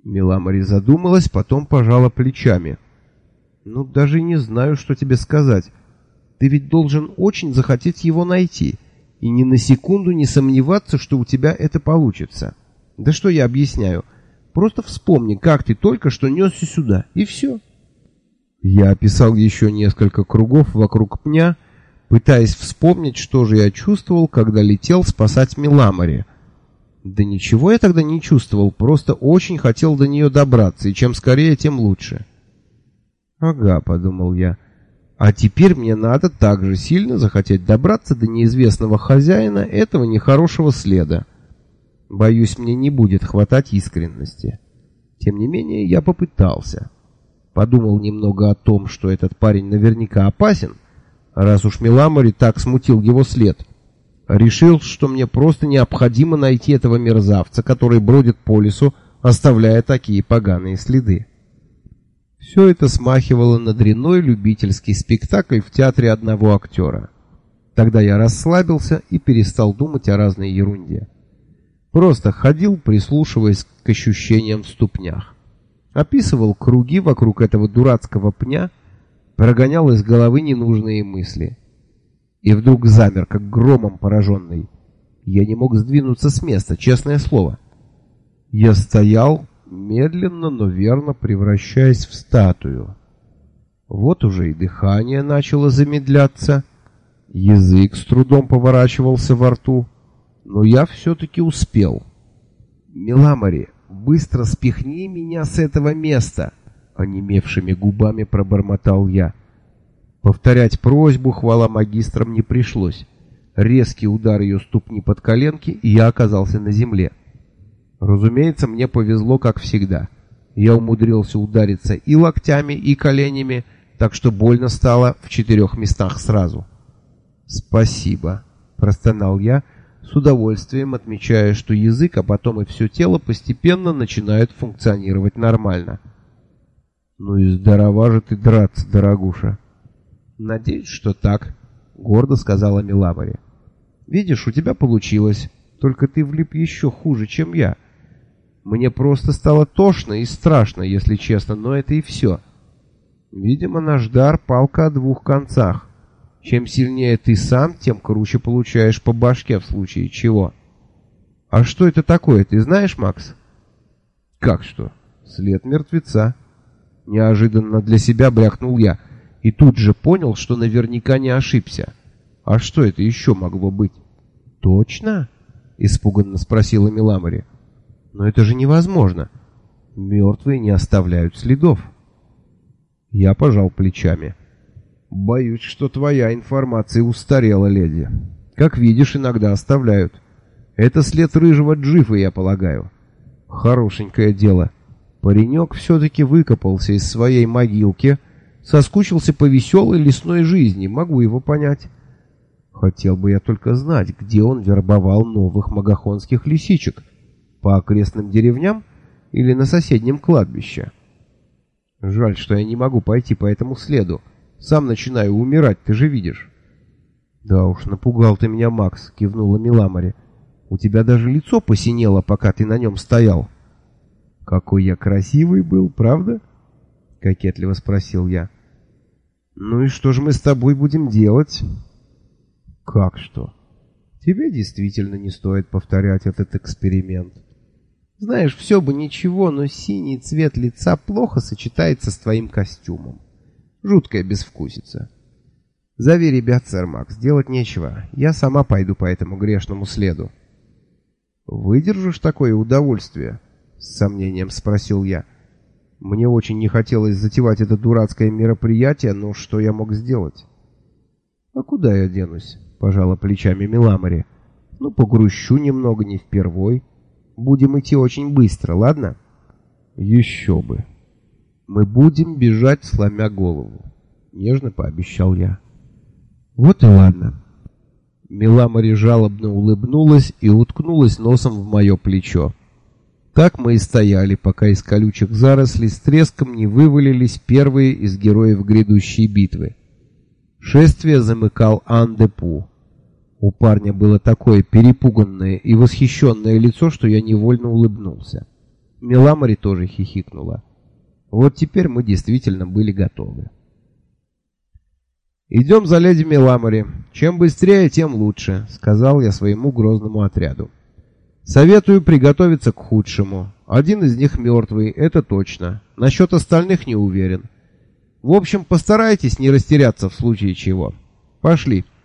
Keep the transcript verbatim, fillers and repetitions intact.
Миламори задумалась, потом пожала плечами. «Ну, даже не знаю, что тебе сказать. Ты ведь должен очень захотеть его найти, и ни на секунду не сомневаться, что у тебя это получится. Да что я объясняю? Просто вспомни, как ты только что несся сюда, и все». Я описал еще несколько кругов вокруг пня, пытаясь вспомнить, что же я чувствовал, когда летел спасать Миламори. Да ничего я тогда не чувствовал, просто очень хотел до нее добраться, и чем скорее, тем лучше. «Ага», — подумал я, — «а теперь мне надо так же сильно захотеть добраться до неизвестного хозяина этого нехорошего следа. Боюсь, мне не будет хватать искренности». Тем не менее, я попытался. Подумал немного о том, что этот парень наверняка опасен, раз уж Миламори так смутил его след. Решил, что мне просто необходимо найти этого мерзавца, который бродит по лесу, оставляя такие поганые следы. Все это смахивало на дрянной любительский спектакль в театре одного актера. Тогда я расслабился и перестал думать о разной ерунде. Просто ходил, прислушиваясь к ощущениям в ступнях. Описывал круги вокруг этого дурацкого пня, прогонял из головы ненужные мысли. И вдруг замер, как громом пораженный. Я не мог сдвинуться с места, честное слово. Я стоял, медленно, но верно превращаясь в статую. Вот уже и дыхание начало замедляться, язык с трудом поворачивался во рту, но я все-таки успел. «Миламори, быстро спихни меня с этого места!» — онемевшими губами пробормотал я. Повторять просьбу, хвала магистрам, не пришлось. Резкий удар ее ступни под коленки, и я оказался на земле. Разумеется, мне повезло, как всегда. Я умудрился удариться и локтями, и коленями, так что больно стало в четырех местах сразу. «Спасибо», — простонал я, с удовольствием отмечая, что язык, а потом и все тело постепенно начинают функционировать нормально. «Ну и здорова же ты драться, дорогуша». «Надеюсь, что так», — гордо сказала Миламори. «Видишь, у тебя получилось, только ты влип еще хуже, чем я. Мне просто стало тошно и страшно, если честно, но это и все. Видимо, наш дар — палка о двух концах. Чем сильнее ты сам, тем круче получаешь по башке в случае чего. А что это такое, ты знаешь, Макс?» «Как что? След мертвеца». Неожиданно для себя брякнул я. И тут же понял, что наверняка не ошибся. А что это еще могло быть? «Точно?» — испуганно спросила Миламори. «Но это же невозможно. Мертвые не оставляют следов». Я пожал плечами. «Боюсь, что твоя информация устарела, леди. Как видишь, иногда оставляют. Это след рыжего Джифа, я полагаю. Хорошенькое дело. Паренек все-таки выкопался из своей могилки, соскучился по веселой лесной жизни, могу его понять. Хотел бы я только знать, где он вербовал новых магахонских лисичек, по окрестным деревням или на соседнем кладбище. Жаль, что я не могу пойти по этому следу. Сам начинаю умирать, ты же видишь». «Да уж, напугал ты меня, Макс», — кивнула Миламори. «У тебя даже лицо посинело, пока ты на нем стоял». «Какой я красивый был, правда?» — кокетливо спросил я. «Ну и что же мы с тобой будем делать?» «Как что? Тебе действительно не стоит повторять этот эксперимент. Знаешь, все бы ничего, но синий цвет лица плохо сочетается с твоим костюмом. Жуткая безвкусица. Зови ребят, сэр Макс, делать нечего. Я сама пойду по этому грешному следу». «Выдержишь такое удовольствие?» — с сомнением спросил я. Мне очень не хотелось затевать это дурацкое мероприятие, но что я мог сделать? «А куда я денусь?» — пожала плечами Миламори. «Ну, погрущу немного, не впервой. Будем идти очень быстро, ладно?» «Еще бы. Мы будем бежать, сломя голову», — нежно пообещал я. «Вот и ладно». Миламори жалобно улыбнулась и уткнулась носом в мое плечо. Так мы и стояли, пока из колючих зарослей с треском не вывалились первые из героев грядущей битвы. Шествие замыкал Ан-де-Пу. У парня было такое перепуганное и восхищенное лицо, что я невольно улыбнулся. Меламори тоже хихикнула. Вот теперь мы действительно были готовы. «Идем за леди Меламори. Чем быстрее, тем лучше», — сказал я своему грозному отряду. «Советую приготовиться к худшему. Один из них мертвый, это точно. Насчет остальных не уверен. В общем, постарайтесь не растеряться в случае чего. Пошли».